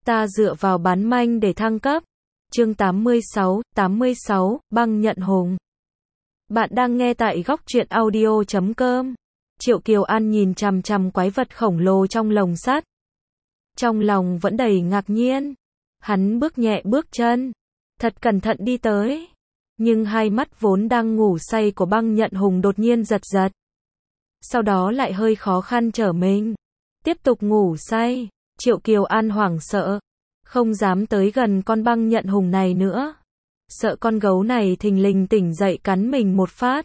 Ta dựa vào bán manh để thăng cấp. Chương 86, băng nhận hùng. Bạn đang nghe tại góc truyện audio.com. Triệu Kiều An nhìn chằm chằm quái vật khổng lồ trong lồng sắt. Trong lòng vẫn đầy ngạc nhiên. Hắn bước nhẹ bước chân, thật cẩn thận đi tới. Nhưng hai mắt vốn đang ngủ say của băng nhận hùng đột nhiên giật giật. Sau đó lại hơi khó khăn trở mình. Tiếp tục ngủ say. Triệu Kiều An hoảng sợ, không dám tới gần con băng nhận hùng này nữa. Sợ con gấu này thình lình tỉnh dậy cắn mình một phát.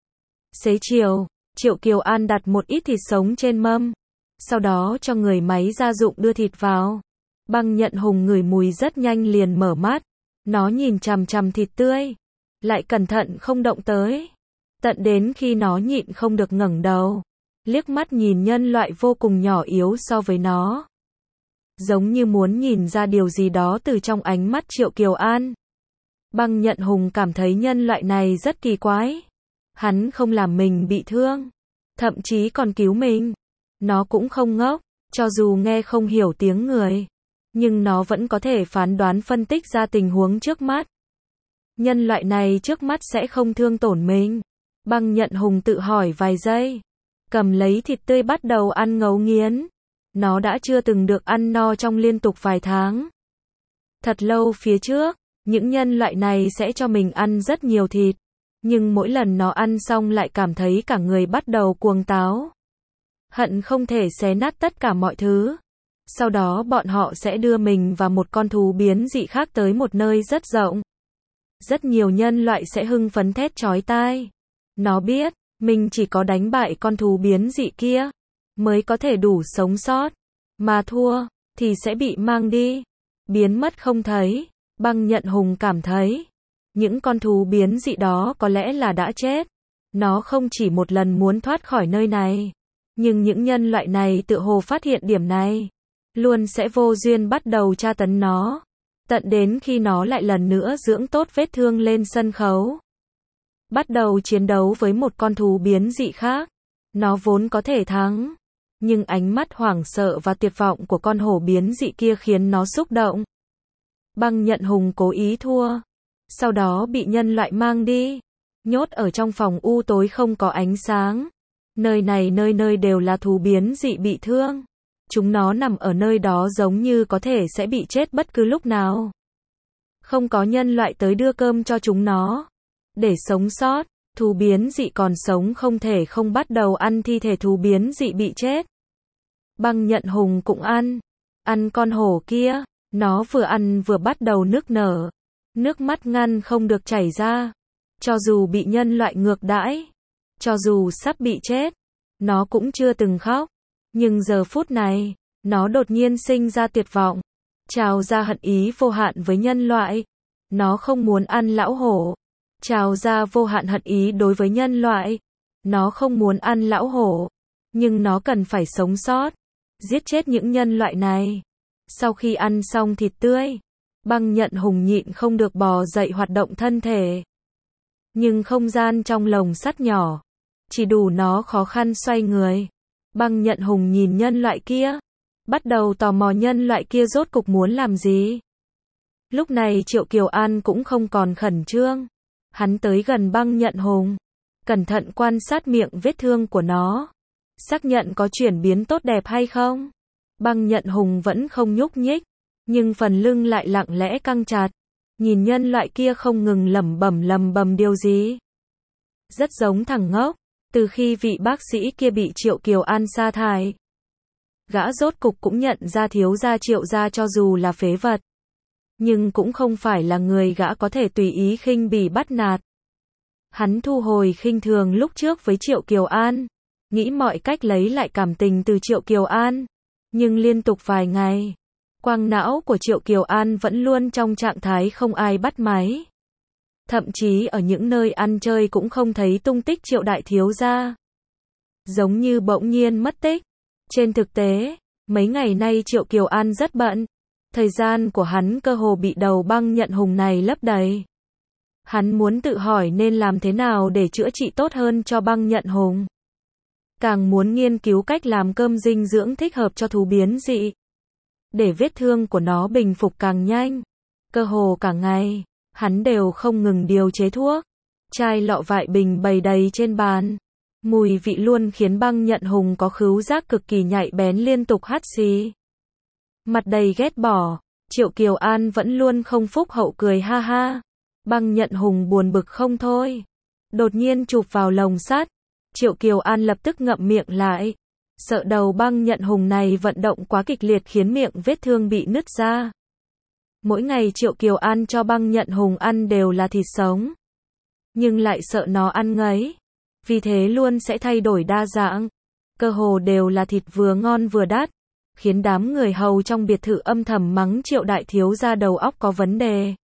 Xế chiều, Triệu Kiều An đặt một ít thịt sống trên mâm. Sau đó cho người máy gia dụng đưa thịt vào. Băng nhận hùng ngửi mùi rất nhanh liền mở mắt. Nó nhìn chằm chằm thịt tươi, lại cẩn thận không động tới. Tận đến khi nó nhịn không được ngẩng đầu, liếc mắt nhìn nhân loại vô cùng nhỏ yếu so với nó. Giống như muốn nhìn ra điều gì đó từ trong ánh mắt Triệu Kiều An. Băng nhận hùng cảm thấy nhân loại này rất kỳ quái. Hắn không làm mình bị thương, thậm chí còn cứu mình. Nó cũng không ngốc, cho dù nghe không hiểu tiếng người, nhưng nó vẫn có thể phán đoán phân tích ra tình huống trước mắt. Nhân loại này trước mắt sẽ không thương tổn mình. Băng nhận hùng tự hỏi vài giây, cầm lấy thịt tươi bắt đầu ăn ngấu nghiến. Nó đã chưa từng được ăn no trong liên tục vài tháng. Thật lâu phía trước, những nhân loại này sẽ cho mình ăn rất nhiều thịt. Nhưng mỗi lần nó ăn xong lại cảm thấy cả người bắt đầu cuồng táo. Hận không thể xé nát tất cả mọi thứ. Sau đó bọn họ sẽ đưa mình và một con thú biến dị khác tới một nơi rất rộng. Rất nhiều nhân loại sẽ hưng phấn thét chói tai. Nó biết, mình chỉ có đánh bại con thú biến dị kia mới có thể đủ sống sót. Mà thua, thì sẽ bị mang đi, biến mất không thấy. Băng nhận hùng cảm thấy, những con thú biến dị đó có lẽ là đã chết. Nó không chỉ một lần muốn thoát khỏi nơi này. Nhưng những nhân loại này tựa hồ phát hiện điểm này, luôn sẽ vô duyên bắt đầu tra tấn nó. Tận đến khi nó lại lần nữa dưỡng tốt vết thương lên sân khấu. Bắt đầu chiến đấu với một con thú biến dị khác. Nó vốn có thể thắng. Nhưng ánh mắt hoảng sợ và tuyệt vọng của con hổ biến dị kia khiến nó xúc động. Băng nhận hùng cố ý thua. Sau đó bị nhân loại mang đi. Nhốt ở trong phòng u tối không có ánh sáng. Nơi này nơi nơi đều là thú biến dị bị thương. Chúng nó nằm ở nơi đó giống như có thể sẽ bị chết bất cứ lúc nào. Không có nhân loại tới đưa cơm cho chúng nó. Để sống sót, thú biến dị còn sống không thể không bắt đầu ăn thi thể thú biến dị bị chết. Băng nhận hùng cũng ăn con hổ kia. Nó vừa ăn vừa bắt đầu nức nở. Nước mắt ngăn không được chảy ra. Cho dù bị nhân loại ngược đãi, cho dù sắp bị chết, nó cũng chưa từng khóc. Nhưng giờ phút này, nó đột nhiên sinh ra tuyệt vọng, trào ra hận ý vô hạn với nhân loại. Nó không muốn ăn lão hổ, trào ra vô hạn hận ý đối với nhân loại. Nó không muốn ăn lão hổ, nhưng nó cần phải sống sót, giết chết những nhân loại này. Sau khi ăn xong thịt tươi, băng nhận hùng nhịn không được bò dậy hoạt động thân thể. Nhưng không gian trong lồng sắt nhỏ, chỉ đủ nó khó khăn xoay người. Băng nhận hùng nhìn nhân loại kia, bắt đầu tò mò nhân loại kia rốt cục muốn làm gì. Lúc này Triệu Kiều An cũng không còn khẩn trương. Hắn tới gần băng nhận hùng, cẩn thận quan sát miệng vết thương của nó, xác nhận có chuyển biến tốt đẹp hay không. Băng nhận hùng vẫn không nhúc nhích, nhưng phần lưng lại lặng lẽ căng chặt. Nhìn nhân loại kia không ngừng lẩm bẩm điều gì. Rất giống thằng ngốc. Từ khi vị bác sĩ kia bị Triệu Kiều An sa thải, gã rốt cục cũng nhận ra thiếu gia Triệu gia cho dù là phế vật, nhưng cũng không phải là người gã có thể tùy ý khinh bỉ bắt nạt. Hắn thu hồi khinh thường lúc trước với Triệu Kiều An, nghĩ mọi cách lấy lại cảm tình từ Triệu Kiều An. Nhưng liên tục vài ngày, quang não của Triệu Kiều An vẫn luôn trong trạng thái không ai bắt máy. Thậm chí ở những nơi ăn chơi cũng không thấy tung tích Triệu đại thiếu gia. Giống như bỗng nhiên mất tích. Trên thực tế, mấy ngày nay Triệu Kiều An rất bận. Thời gian của hắn cơ hồ bị đầu băng nhận hùng này lấp đầy. Hắn muốn tự hỏi nên làm thế nào để chữa trị tốt hơn cho băng nhận hùng. Càng muốn nghiên cứu cách làm cơm dinh dưỡng thích hợp cho thú biến dị. để vết thương của nó bình phục càng nhanh. Cơ hồ cả ngày, hắn đều không ngừng điều chế thuốc. Chai lọ vại bình bày đầy trên bàn. Mùi vị luôn khiến Băng Nhận Hùng có khứu giác cực kỳ nhạy bén liên tục hắt xì. Mặt đầy ghét bỏ, Triệu Kiều An vẫn luôn không phúc hậu cười ha ha. Băng Nhận Hùng buồn bực không thôi. Đột nhiên chụp vào lồng sắt. Triệu Kiều An lập tức ngậm miệng lại. Sợ đầu Băng Nhận Hùng này vận động quá kịch liệt khiến miệng vết thương bị nứt ra. Mỗi ngày Triệu Kiều An cho Băng Nhận Hùng ăn đều là thịt sống. Nhưng lại sợ nó ăn ngấy. Vì thế luôn sẽ thay đổi đa dạng. Cơ hồ đều là thịt vừa ngon vừa đắt. Khiến đám người hầu trong biệt thự âm thầm mắng Triệu đại thiếu gia đầu óc có vấn đề.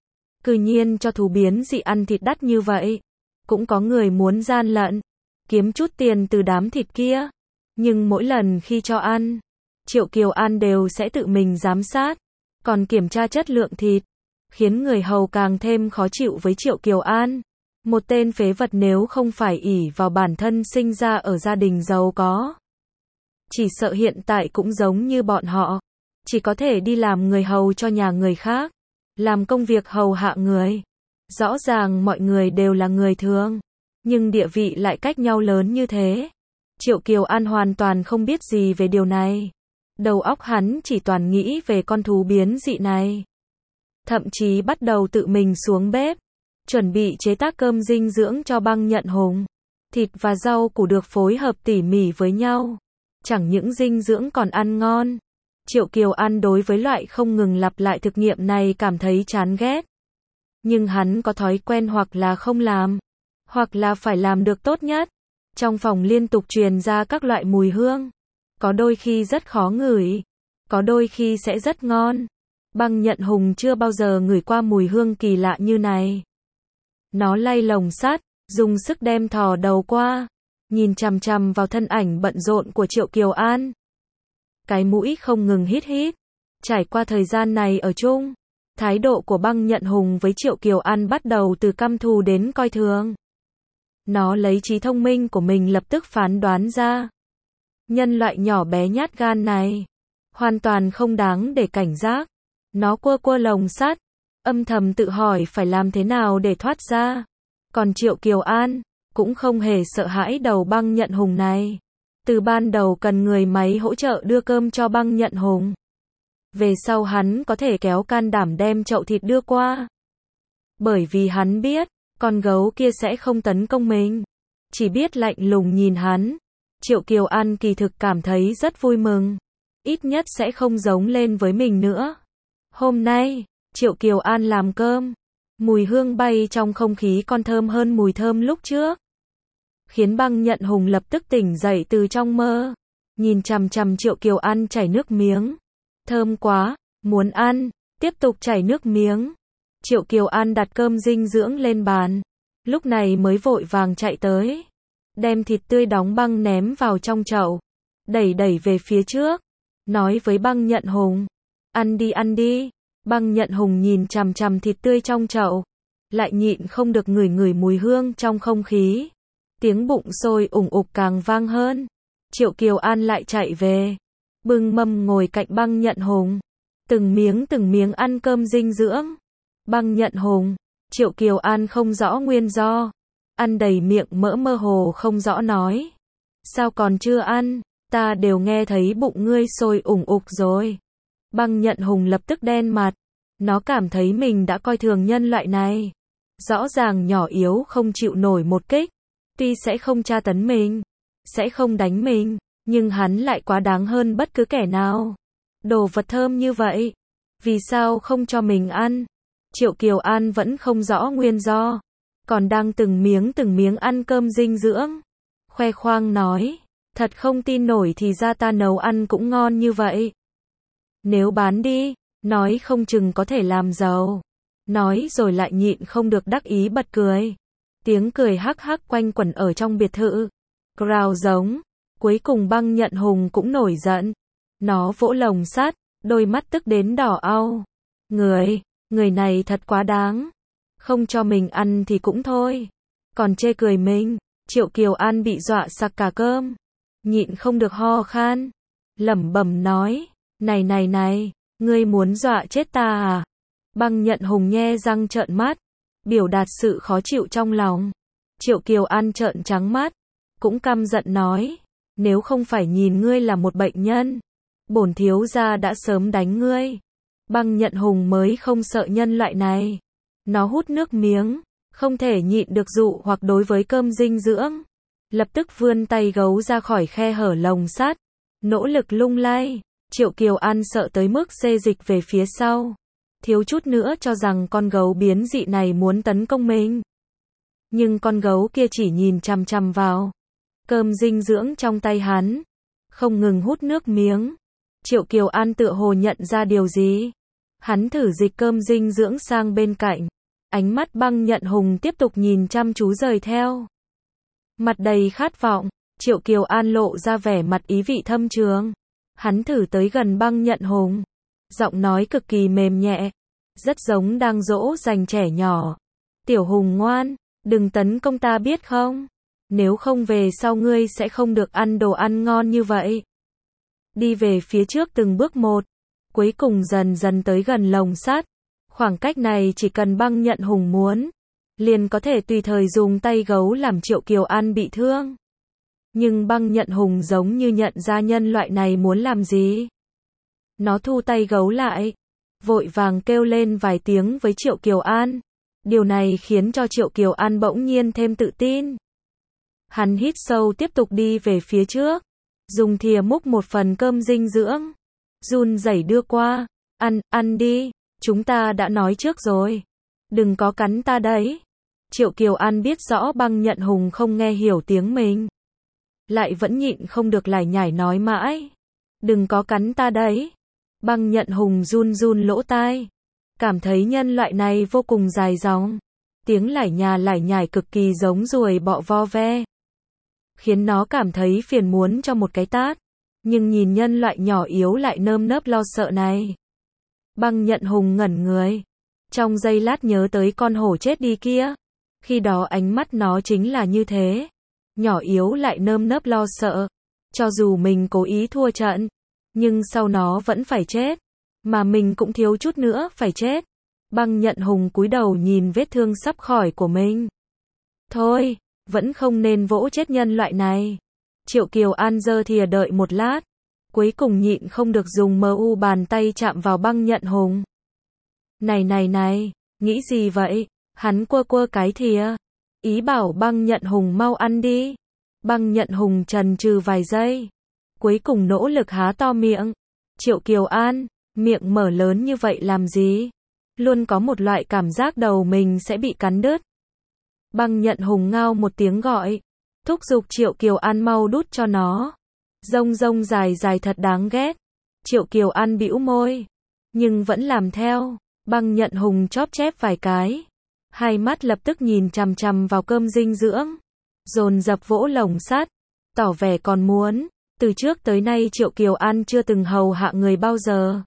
Cư nhiên cho thú biến dị ăn thịt đắt như vậy. Cũng có người muốn gian lận, kiếm chút tiền từ đám thịt kia. Nhưng mỗi lần khi cho ăn, Triệu Kiều An đều sẽ tự mình giám sát, còn kiểm tra chất lượng thịt. Khiến người hầu càng thêm khó chịu với Triệu Kiều An. Một tên phế vật nếu không phải ỷ vào bản thân sinh ra ở gia đình giàu có. Chỉ sợ hiện tại cũng giống như bọn họ. Chỉ có thể đi làm người hầu cho nhà người khác. Làm công việc hầu hạ người. Rõ ràng mọi người đều là người thường. Nhưng địa vị lại cách nhau lớn như thế. Triệu Kiều An hoàn toàn không biết gì về điều này. Đầu óc hắn chỉ toàn nghĩ về con thú biến dị này. Thậm chí bắt đầu tự mình xuống bếp. Chuẩn bị chế tác cơm dinh dưỡng cho Băng Nhận Hùng. Thịt và rau củ được phối hợp tỉ mỉ với nhau. Chẳng những dinh dưỡng còn ăn ngon. Triệu Kiều An đối với loại không ngừng lặp lại thực nghiệm này cảm thấy chán ghét. Nhưng hắn có thói quen hoặc là không làm, hoặc là phải làm được tốt nhất. Trong phòng liên tục truyền ra các loại mùi hương. Có đôi khi rất khó ngửi, có đôi khi sẽ rất ngon. Băng Nhận Hùng chưa bao giờ ngửi qua mùi hương kỳ lạ như này. Nó lay lồng sắt, dùng sức đem thò đầu qua, nhìn chằm chằm vào thân ảnh bận rộn của Triệu Kiều An. Cái mũi không ngừng hít hít. Trải qua thời gian này ở chung, thái độ của Băng Nhận Hùng với Triệu Kiều An bắt đầu từ căm thù đến coi thường. Nó lấy trí thông minh của mình lập tức phán đoán ra. Nhân loại nhỏ bé nhát gan này, hoàn toàn không đáng để cảnh giác. Nó quơ quơ lồng sắt, âm thầm tự hỏi phải làm thế nào để thoát ra. Còn Triệu Kiều An, cũng không hề sợ hãi đầu Băng Nhận Hùng này. Từ ban đầu cần người máy hỗ trợ đưa cơm cho Băng Nhận Hùng. Về sau hắn có thể kéo can đảm đem chậu thịt đưa qua. Bởi vì hắn biết, con gấu kia sẽ không tấn công mình. Chỉ biết lạnh lùng nhìn hắn. Triệu Kiều An kỳ thực cảm thấy rất vui mừng. Ít nhất sẽ không giống lên với mình nữa. Hôm nay, Triệu Kiều An làm cơm. Mùi hương bay trong không khí còn thơm hơn mùi thơm lúc trước. Khiến Băng Nhận Hùng lập tức tỉnh dậy từ trong mơ. Nhìn chằm chằm Triệu Kiều An chảy nước miếng. Thơm quá, muốn ăn, tiếp tục chảy nước miếng. Triệu Kiều An đặt cơm dinh dưỡng lên bàn. Lúc này mới vội vàng chạy tới. Đem thịt tươi đóng băng ném vào trong chậu. Đẩy về phía trước. Nói với Băng Nhận Hùng. Ăn đi ăn đi. Băng Nhận Hùng nhìn chằm chằm thịt tươi trong chậu. Lại nhịn không được ngửi mùi hương trong không khí. Tiếng bụng sôi ủng ục càng vang hơn. Triệu Kiều An lại chạy về. Bưng mâm ngồi cạnh Băng Nhận Hùng. Từng miếng ăn cơm dinh dưỡng. Băng Nhận Hùng, Triệu Kiều An không rõ nguyên do. Ăn đầy miệng mỡ mơ hồ không rõ nói. Sao còn chưa ăn, ta đều nghe thấy bụng ngươi sôi ủng ục rồi. Băng Nhận Hùng lập tức đen mặt. Nó cảm thấy mình đã coi thường nhân loại này. Rõ ràng nhỏ yếu không chịu nổi một kích. Tuy sẽ không tra tấn mình, sẽ không đánh mình, nhưng hắn lại quá đáng hơn bất cứ kẻ nào. Đồ vật thơm như vậy, vì sao không cho mình ăn? Triệu Kiều An vẫn không rõ nguyên do, còn đang từng miếng ăn cơm dinh dưỡng. Khoe khoang nói, thật không tin nổi thì ra ta nấu ăn cũng ngon như vậy. Nếu bán đi, nói không chừng có thể làm giàu. Nói rồi lại nhịn không được đắc ý bật cười. Tiếng cười hắc hắc quanh quẩn ở trong biệt thự. Gào giống. Cuối cùng Băng Nhận Hùng cũng nổi giận. Nó vỗ lồng sắt, đôi mắt tức đến đỏ au. Người này thật quá đáng. Không cho mình ăn thì cũng thôi. Còn chê cười mình. Triệu Kiều An bị dọa sặc cả cơm. Nhịn không được ho khan. Lẩm bẩm nói. Này, ngươi muốn dọa chết ta à? Băng Nhận Hùng nhe răng trợn mắt, biểu đạt sự khó chịu trong lòng. Triệu Kiều An trợn trắng mắt, cũng căm giận nói, nếu không phải nhìn ngươi là một bệnh nhân, bổn thiếu gia đã sớm đánh ngươi. Băng Nhận Hùng mới không sợ nhân loại này. Nó hút nước miếng, không thể nhịn được dụ hoặc đối với cơm dinh dưỡng. Lập tức vươn tay gấu ra khỏi khe hở lồng sắt, nỗ lực lung lay. Triệu Kiều An sợ tới mức xê dịch về phía sau, thiếu chút nữa cho rằng con gấu biến dị này muốn tấn công mình. Nhưng con gấu kia chỉ nhìn chằm chằm vào cơm dinh dưỡng trong tay hắn, không ngừng hút nước miếng. Triệu Kiều An tựa hồ nhận ra điều gì. Hắn thử dịch cơm dinh dưỡng sang bên cạnh. Ánh mắt Băng Nhận Hùng tiếp tục nhìn chăm chú rời theo. Mặt đầy khát vọng, Triệu Kiều An lộ ra vẻ mặt ý vị thâm trường. Hắn thử tới gần Băng Nhận Hùng. Giọng nói cực kỳ mềm nhẹ, rất giống đang dỗ dành trẻ nhỏ. Tiểu Hùng ngoan, đừng tấn công ta biết không? Nếu không về sau ngươi sẽ không được ăn đồ ăn ngon như vậy. Đi về phía trước từng bước một, cuối cùng dần dần tới gần lồng sắt. Khoảng cách này chỉ cần Băng Nhận Hùng muốn, liền có thể tùy thời dùng tay gấu làm Triệu Kiều An bị thương. Nhưng Băng Nhận Hùng giống như nhận ra nhân loại này muốn làm gì. Nó thu tay gấu lại, vội vàng kêu lên vài tiếng với Triệu Kiều An. Điều này khiến cho Triệu Kiều An bỗng nhiên thêm tự tin. Hắn hít sâu tiếp tục đi về phía trước, dùng thìa múc một phần cơm dinh dưỡng, run rẩy đưa qua. Ăn đi, chúng ta đã nói trước rồi. Đừng có cắn ta đấy. Triệu Kiều An biết rõ Băng Nhận Hùng không nghe hiểu tiếng mình, lại vẫn nhịn không được lải nhải nói mãi. Đừng có cắn ta đấy. Băng Nhận Hùng run run lỗ tai, cảm thấy nhân loại này vô cùng dài dòng. Tiếng lải nhải cực kỳ giống ruồi bọ vo ve, khiến nó cảm thấy phiền muốn cho một cái tát. Nhưng nhìn nhân loại nhỏ yếu lại nơm nớp lo sợ này, Băng Nhận Hùng ngẩn người. Trong giây lát nhớ tới con hổ chết đi kia. Khi đó ánh mắt nó chính là như thế. Nhỏ yếu lại nơm nớp lo sợ. Cho dù mình cố ý thua trận, nhưng sau nó vẫn phải chết. Mà mình cũng thiếu chút nữa phải chết. Băng Nhận Hùng cúi đầu nhìn vết thương sắp khỏi của mình. Thôi, vẫn không nên vỗ chết nhân loại này. Triệu Kiều An giơ thìa đợi một lát, cuối cùng nhịn không được dùng mu bàn tay chạm vào Băng Nhận Hùng. Này, nghĩ gì vậy? Hắn quơ cái thìa, ý bảo Băng Nhận Hùng mau ăn đi. Băng Nhận Hùng chần chừ vài giây, cuối cùng nỗ lực há to miệng. Triệu Kiều An, miệng mở lớn như vậy làm gì? Luôn có một loại cảm giác đầu mình sẽ bị cắn đứt. Băng Nhận Hùng ngao một tiếng gọi, thúc giục Triệu Kiều An mau đút cho nó. Rông dài thật đáng ghét. Triệu Kiều An bĩu môi, nhưng vẫn làm theo. Băng Nhận Hùng chóp chép vài cái, hai mắt lập tức nhìn chằm chằm vào cơm dinh dưỡng, dồn dập vỗ lồng sắt, tỏ vẻ còn muốn. Từ trước tới nay Triệu Kiều An chưa từng hầu hạ người bao giờ.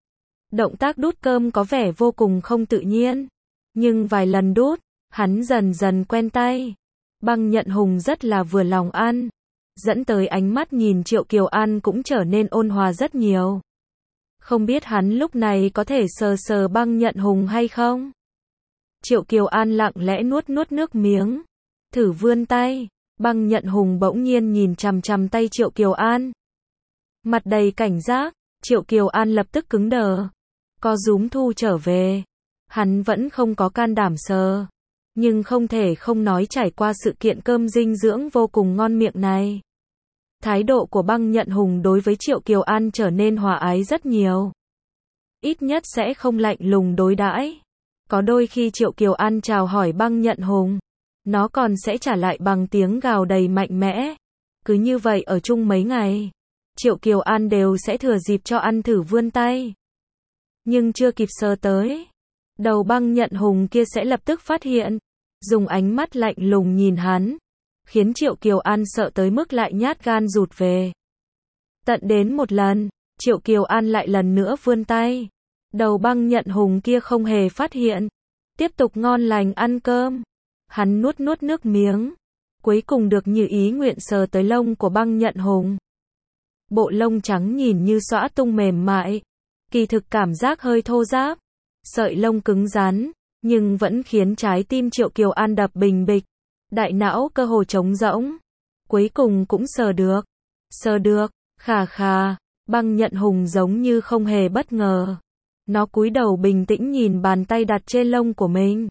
Động tác đút cơm có vẻ vô cùng không tự nhiên, nhưng vài lần đút, hắn dần dần quen tay. Băng Nhận Hùng rất là vừa lòng ăn, dẫn tới ánh mắt nhìn Triệu Kiều An cũng trở nên ôn hòa rất nhiều. Không biết hắn lúc này có thể sờ Băng Nhận Hùng hay không? Triệu Kiều An lặng lẽ nuốt nước miếng, thử vươn tay. Băng Nhận Hùng bỗng nhiên nhìn chằm chằm tay Triệu Kiều An, mặt đầy cảnh giác. Triệu Kiều An lập tức cứng đờ, co rúm thu trở về. Hắn vẫn không có can đảm sờ, nhưng không thể không nói trải qua sự kiện cơm dinh dưỡng vô cùng ngon miệng này, thái độ của Băng Nhận Hùng đối với Triệu Kiều An trở nên hòa ái rất nhiều. Ít nhất sẽ không lạnh lùng đối đãi. Có đôi khi Triệu Kiều An chào hỏi Băng Nhận Hùng, nó còn sẽ trả lại bằng tiếng gào đầy mạnh mẽ. Cứ như vậy ở chung mấy ngày, Triệu Kiều An đều sẽ thừa dịp cho ăn thử vươn tay. Nhưng chưa kịp sờ tới, đầu Băng Nhận Hùng kia sẽ lập tức phát hiện, dùng ánh mắt lạnh lùng nhìn hắn, khiến Triệu Kiều An sợ tới mức lại nhát gan rụt về. Tận đến một lần, Triệu Kiều An lại lần nữa vươn tay, đầu Băng Nhận Hùng kia không hề phát hiện, tiếp tục ngon lành ăn cơm. Hắn nuốt nước miếng, cuối cùng được như ý nguyện sờ tới lông của Băng Nhận Hùng. bộ lông trắng nhìn như xõa tung mềm mại, kỳ thực cảm giác hơi thô ráp, sợi lông cứng rắn, nhưng vẫn khiến trái tim Triệu Kiều An đập bình bịch, đại não cơ hồ trống rỗng. Cuối cùng cũng sờ được, khà khà, Băng Nhận Hùng giống như không hề bất ngờ. Nó cúi đầu bình tĩnh nhìn bàn tay đặt trên lông của mình.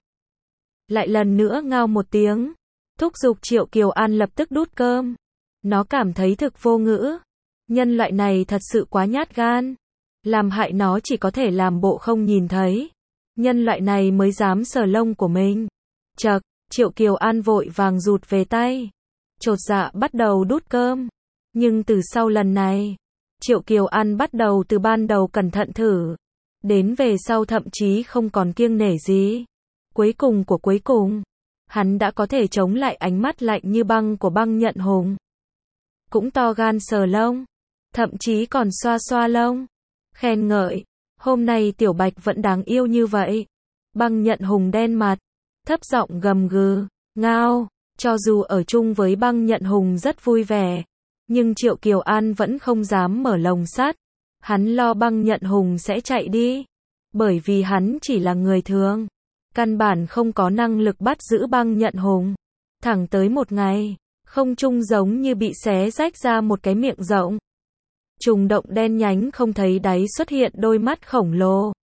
Lại lần nữa ngao một tiếng, thúc giục Triệu Kiều An lập tức đút cơm. Nó cảm thấy thực vô ngữ. Nhân loại này thật sự quá nhát gan. Làm hại nó chỉ có thể làm bộ không nhìn thấy. Nhân loại này mới dám sờ lông của mình. Chậc, Triệu Kiều An vội vàng rụt về tay. Chột dạ bắt đầu đút cơm. Nhưng từ sau lần này, Triệu Kiều An bắt đầu từ ban đầu cẩn thận thử. Đến về sau thậm chí không còn kiêng nể gì. Cuối cùng, hắn đã có thể chống lại ánh mắt lạnh như băng của Băng Nhận Hùng. Cũng to gan sờ lông, thậm chí còn xoa xoa lông, khen ngợi, hôm nay Tiểu Bạch vẫn đáng yêu như vậy. Băng Nhận Hùng đen mặt, thấp giọng gầm gừ, ngao, cho dù ở chung với Băng Nhận Hùng rất vui vẻ, nhưng Triệu Kiều An vẫn không dám mở lồng sắt, hắn lo Băng Nhận Hùng sẽ chạy đi, bởi vì hắn chỉ là người thường, căn bản không có năng lực bắt giữ Băng Nhận Hùng. Thẳng tới một ngày, không trung giống như bị xé rách ra một cái miệng rộng. Trùng động đen nhánh không thấy đáy xuất hiện đôi mắt khổng lồ.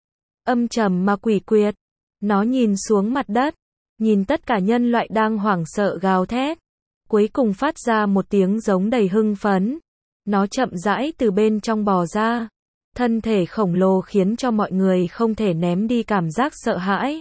Âm trầm mà quỷ quyệt. Nó nhìn xuống mặt đất, nhìn tất cả nhân loại đang hoảng sợ gào thét. Cuối cùng phát ra một tiếng giống đầy hưng phấn. Nó chậm rãi từ bên trong bò ra. Thân thể khổng lồ khiến cho mọi người không thể ném đi cảm giác sợ hãi.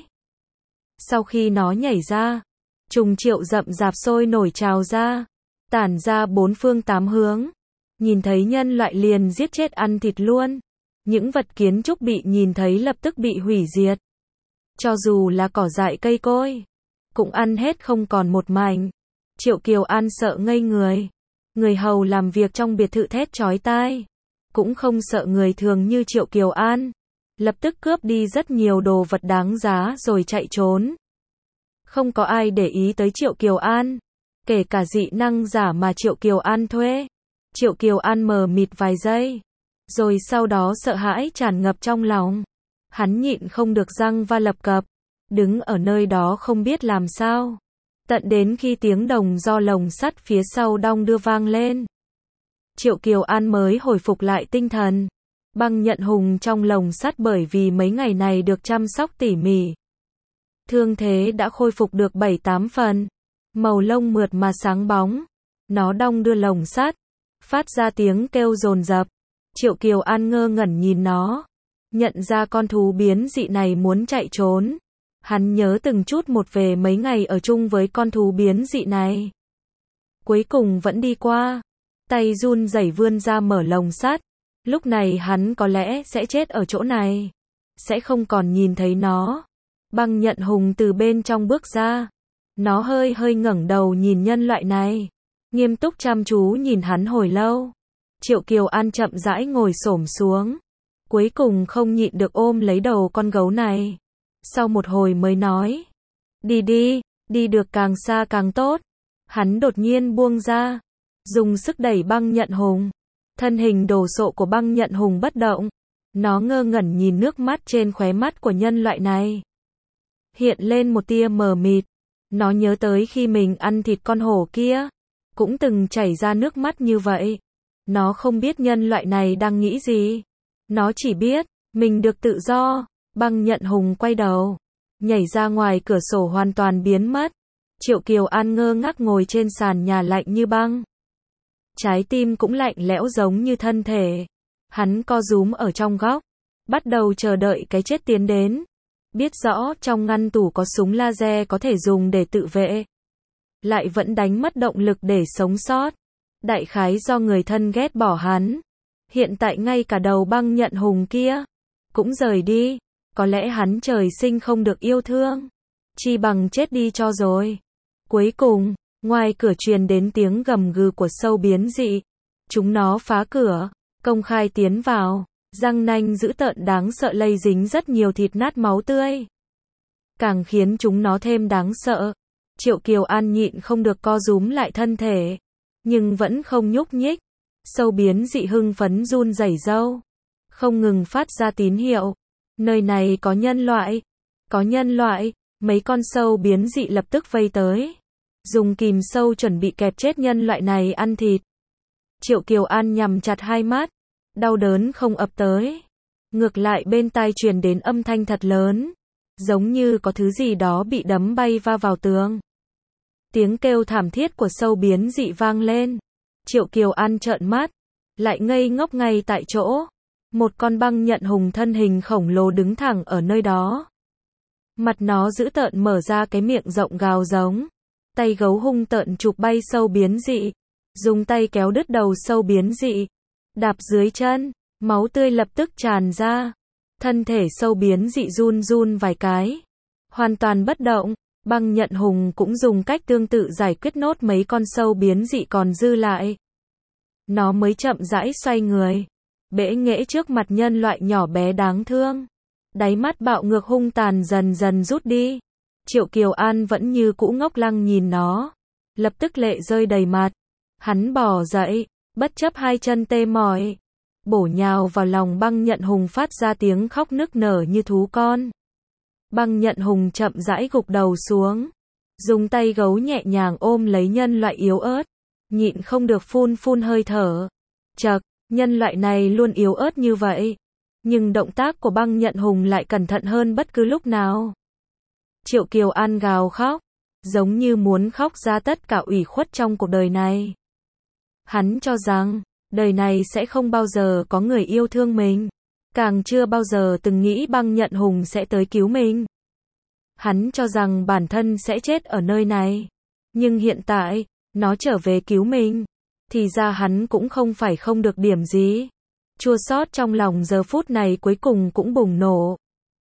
Sau khi nó nhảy ra, trùng triệu rậm rạp sôi nổi trào ra, tản ra bốn phương tám hướng. Nhìn thấy nhân loại liền giết chết ăn thịt luôn. Những vật kiến trúc bị nhìn thấy lập tức bị hủy diệt. Cho dù là cỏ dại cây cối, cũng ăn hết không còn một mảnh. Triệu Kiều An sợ ngây người. Người hầu làm việc trong biệt thự thét chói tai. Cũng không sợ người thường như Triệu Kiều An. Lập tức cướp đi rất nhiều đồ vật đáng giá rồi chạy trốn. Không có ai để ý tới Triệu Kiều An. Kể cả dị năng giả mà Triệu Kiều An thuê. Triệu Kiều An mờ mịt vài giây. Rồi sau đó sợ hãi tràn ngập trong lòng. Hắn nhịn không được răng va lập cập. Đứng ở nơi đó không biết làm sao. Tận đến khi tiếng đồng do lồng sắt phía sau đong đưa vang lên. Triệu Kiều An mới hồi phục lại tinh thần. Băng Nhận Hùng trong lồng sắt bởi vì mấy ngày này được chăm sóc tỉ mỉ. Thương thế đã khôi phục được 7-8 phần. Màu lông mượt mà sáng bóng. Nó đong đưa lồng sắt. Phát ra tiếng kêu dồn dập. Triệu Kiều An ngơ ngẩn nhìn nó. Nhận ra con thú biến dị này muốn chạy trốn. Hắn nhớ từng chút một về mấy ngày ở chung với con thú biến dị này. Cuối cùng vẫn đi qua. Tay run rẩy vươn ra mở lồng sắt. Lúc này hắn có lẽ sẽ chết ở chỗ này. Sẽ không còn nhìn thấy nó. Băng Nhận Hùng từ bên trong bước ra. Nó hơi ngẩng đầu nhìn nhân loại này. Nghiêm túc chăm chú nhìn hắn hồi lâu. Triệu Kiều An chậm rãi ngồi xổm xuống. Cuối cùng không nhịn được ôm lấy đầu con gấu này. Sau một hồi mới nói. Đi được càng xa càng tốt. Hắn đột nhiên buông ra. Dùng sức đẩy Băng Nhận Hùng. Thân hình đồ sộ của Băng Nhận Hùng bất động. Nó ngơ ngẩn nhìn nước mắt trên khóe mắt của nhân loại này. Hiện lên một tia mờ mịt. Nó nhớ tới khi mình ăn thịt con hổ kia. Cũng từng chảy ra nước mắt như vậy. Nó không biết nhân loại này đang nghĩ gì. Nó chỉ biết, mình được tự do. Băng Nhận Hùng quay đầu. Nhảy ra ngoài cửa sổ hoàn toàn biến mất. Triệu Kiều An ngơ ngác ngồi trên sàn nhà lạnh như băng. Trái tim cũng lạnh lẽo giống như thân thể. Hắn co rúm ở trong góc. Bắt đầu chờ đợi cái chết tiến đến. Biết rõ trong ngăn tủ có súng laser có thể dùng để tự vệ. Lại vẫn đánh mất động lực để sống sót. Đại khái do người thân ghét bỏ hắn. Hiện tại ngay cả đầu Băng Nhận Hùng kia cũng rời đi. Có lẽ hắn trời sinh không được yêu thương. Chi bằng chết đi cho rồi. Cuối cùng, ngoài cửa truyền đến tiếng gầm gừ của sâu biến dị. Chúng nó phá cửa, công khai tiến vào. Răng nanh dữ tợn đáng sợ lây dính rất nhiều thịt nát máu tươi. Càng khiến chúng nó thêm đáng sợ. Triệu Kiều An nhịn không được co rúm lại thân thể. Nhưng vẫn không nhúc nhích. Sâu biến dị hưng phấn run rẩy râu, không ngừng phát ra tín hiệu. Nơi này có nhân loại, có nhân loại, mấy con sâu biến dị lập tức vây tới. Dùng kìm sâu chuẩn bị kẹp chết nhân loại này ăn thịt. Triệu Kiều An nhắm chặt hai mắt, đau đớn không ập tới. Ngược lại bên tai truyền đến âm thanh thật lớn, giống như có thứ gì đó bị đấm bay va vào tường. Tiếng kêu thảm thiết của sâu biến dị vang lên. Triệu Kiều An trợn mắt, lại ngây ngốc ngay tại chỗ. Một con băng nhận hùng thân hình khổng lồ đứng thẳng ở nơi đó. Mặt nó dữ tợn mở ra cái miệng rộng gào giống. Tay gấu hung tợn chụp bay sâu biến dị. Dùng tay kéo đứt đầu sâu biến dị. Đạp dưới chân, máu tươi lập tức tràn ra. Thân thể sâu biến dị run run vài cái. Hoàn toàn bất động. Băng nhận hùng cũng dùng cách tương tự giải quyết nốt mấy con sâu biến dị còn dư lại. Nó mới chậm rãi xoay người, bẽ nghễ trước mặt nhân loại nhỏ bé đáng thương. Đáy mắt bạo ngược hung tàn dần dần rút đi. Triệu Kiều An vẫn như cũ ngốc lăng nhìn nó. Lập tức lệ rơi đầy mặt. Hắn bò dậy, bất chấp hai chân tê mỏi, bổ nhào vào lòng băng nhận hùng phát ra tiếng khóc nức nở như thú con. Băng nhận hùng chậm rãi gục đầu xuống. Dùng tay gấu nhẹ nhàng ôm lấy nhân loại yếu ớt. Nhịn không được phun phun hơi thở. Chậc, nhân loại này luôn yếu ớt như vậy. Nhưng động tác của băng nhận hùng lại cẩn thận hơn bất cứ lúc nào. Triệu Kiều An gào khóc, giống như muốn khóc ra tất cả ủy khuất trong cuộc đời này. Hắn cho rằng, đời này sẽ không bao giờ có người yêu thương mình. Càng chưa bao giờ từng nghĩ băng nhận hùng sẽ tới cứu mình. Hắn cho rằng bản thân sẽ chết ở nơi này. Nhưng hiện tại, nó trở về cứu mình. Thì ra hắn cũng không phải không được điểm gì. Chua xót trong lòng giờ phút này cuối cùng cũng bùng nổ.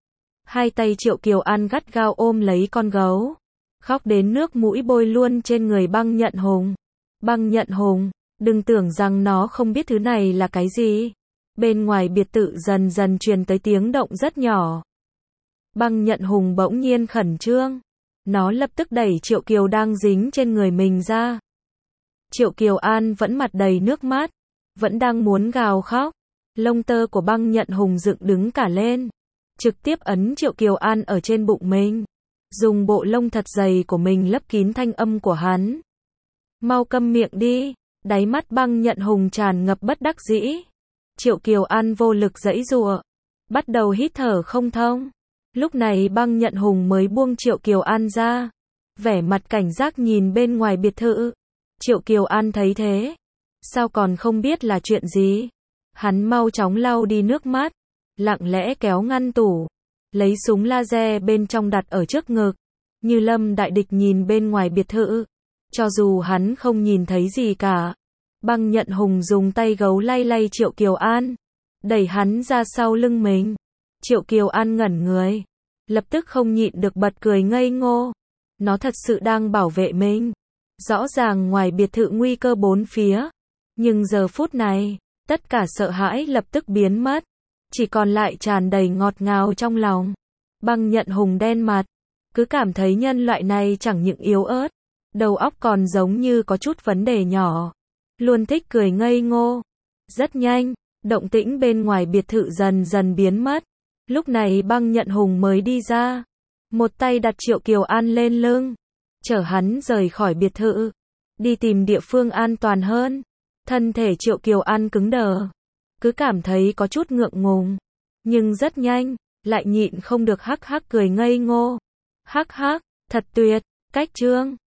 Hai tay Triệu Kiều An gắt gao ôm lấy con gấu. Khóc đến nước mũi bôi luôn trên người băng nhận hùng. Băng nhận hùng, đừng tưởng rằng nó không biết thứ này là cái gì. Bên ngoài biệt thự dần dần truyền tới tiếng động rất nhỏ. Băng nhận hùng bỗng nhiên khẩn trương. Nó lập tức đẩy Triệu Kiều đang dính trên người mình ra. Triệu Kiều An vẫn mặt đầy nước mắt, vẫn đang muốn gào khóc. Lông tơ của băng nhận hùng dựng đứng cả lên. Trực tiếp ấn Triệu Kiều An ở trên bụng mình. Dùng bộ lông thật dày của mình lấp kín thanh âm của hắn. Mau câm miệng đi. Đáy mắt băng nhận hùng tràn ngập bất đắc dĩ. Triệu Kiều An vô lực giãy giụa, bắt đầu hít thở không thông. Lúc này băng nhận hùng mới buông Triệu Kiều An ra, vẻ mặt cảnh giác nhìn bên ngoài biệt thự. Triệu Kiều An thấy thế, sao còn không biết là chuyện gì. Hắn mau chóng lau đi nước mắt, lặng lẽ kéo ngăn tủ, lấy súng laser bên trong đặt ở trước ngực, như lâm đại địch nhìn bên ngoài biệt thự. Cho dù hắn không nhìn thấy gì cả. Băng nhận hùng dùng tay gấu lay lay Triệu Kiều An, đẩy hắn ra sau lưng mình. Triệu Kiều An ngẩn người, lập tức không nhịn được bật cười ngây ngô. Nó thật sự đang bảo vệ mình. Rõ ràng ngoài biệt thự nguy cơ bốn phía, nhưng giờ phút này, tất cả sợ hãi lập tức biến mất, chỉ còn lại tràn đầy ngọt ngào trong lòng. Băng nhận hùng đen mặt, cứ cảm thấy nhân loại này chẳng những yếu ớt, đầu óc còn giống như có chút vấn đề nhỏ. Luôn thích cười ngây ngô. Rất nhanh, động tĩnh bên ngoài biệt thự dần dần biến mất. Lúc này băng nhận hùng mới đi ra. Một tay đặt Triệu Kiều An lên lưng, chở hắn rời khỏi biệt thự, đi tìm địa phương an toàn hơn. Thân thể Triệu Kiều An cứng đờ, cứ cảm thấy có chút ngượng ngùng. Nhưng rất nhanh, lại nhịn không được hắc hắc cười ngây ngô. Hắc hắc, thật tuyệt, cách chương.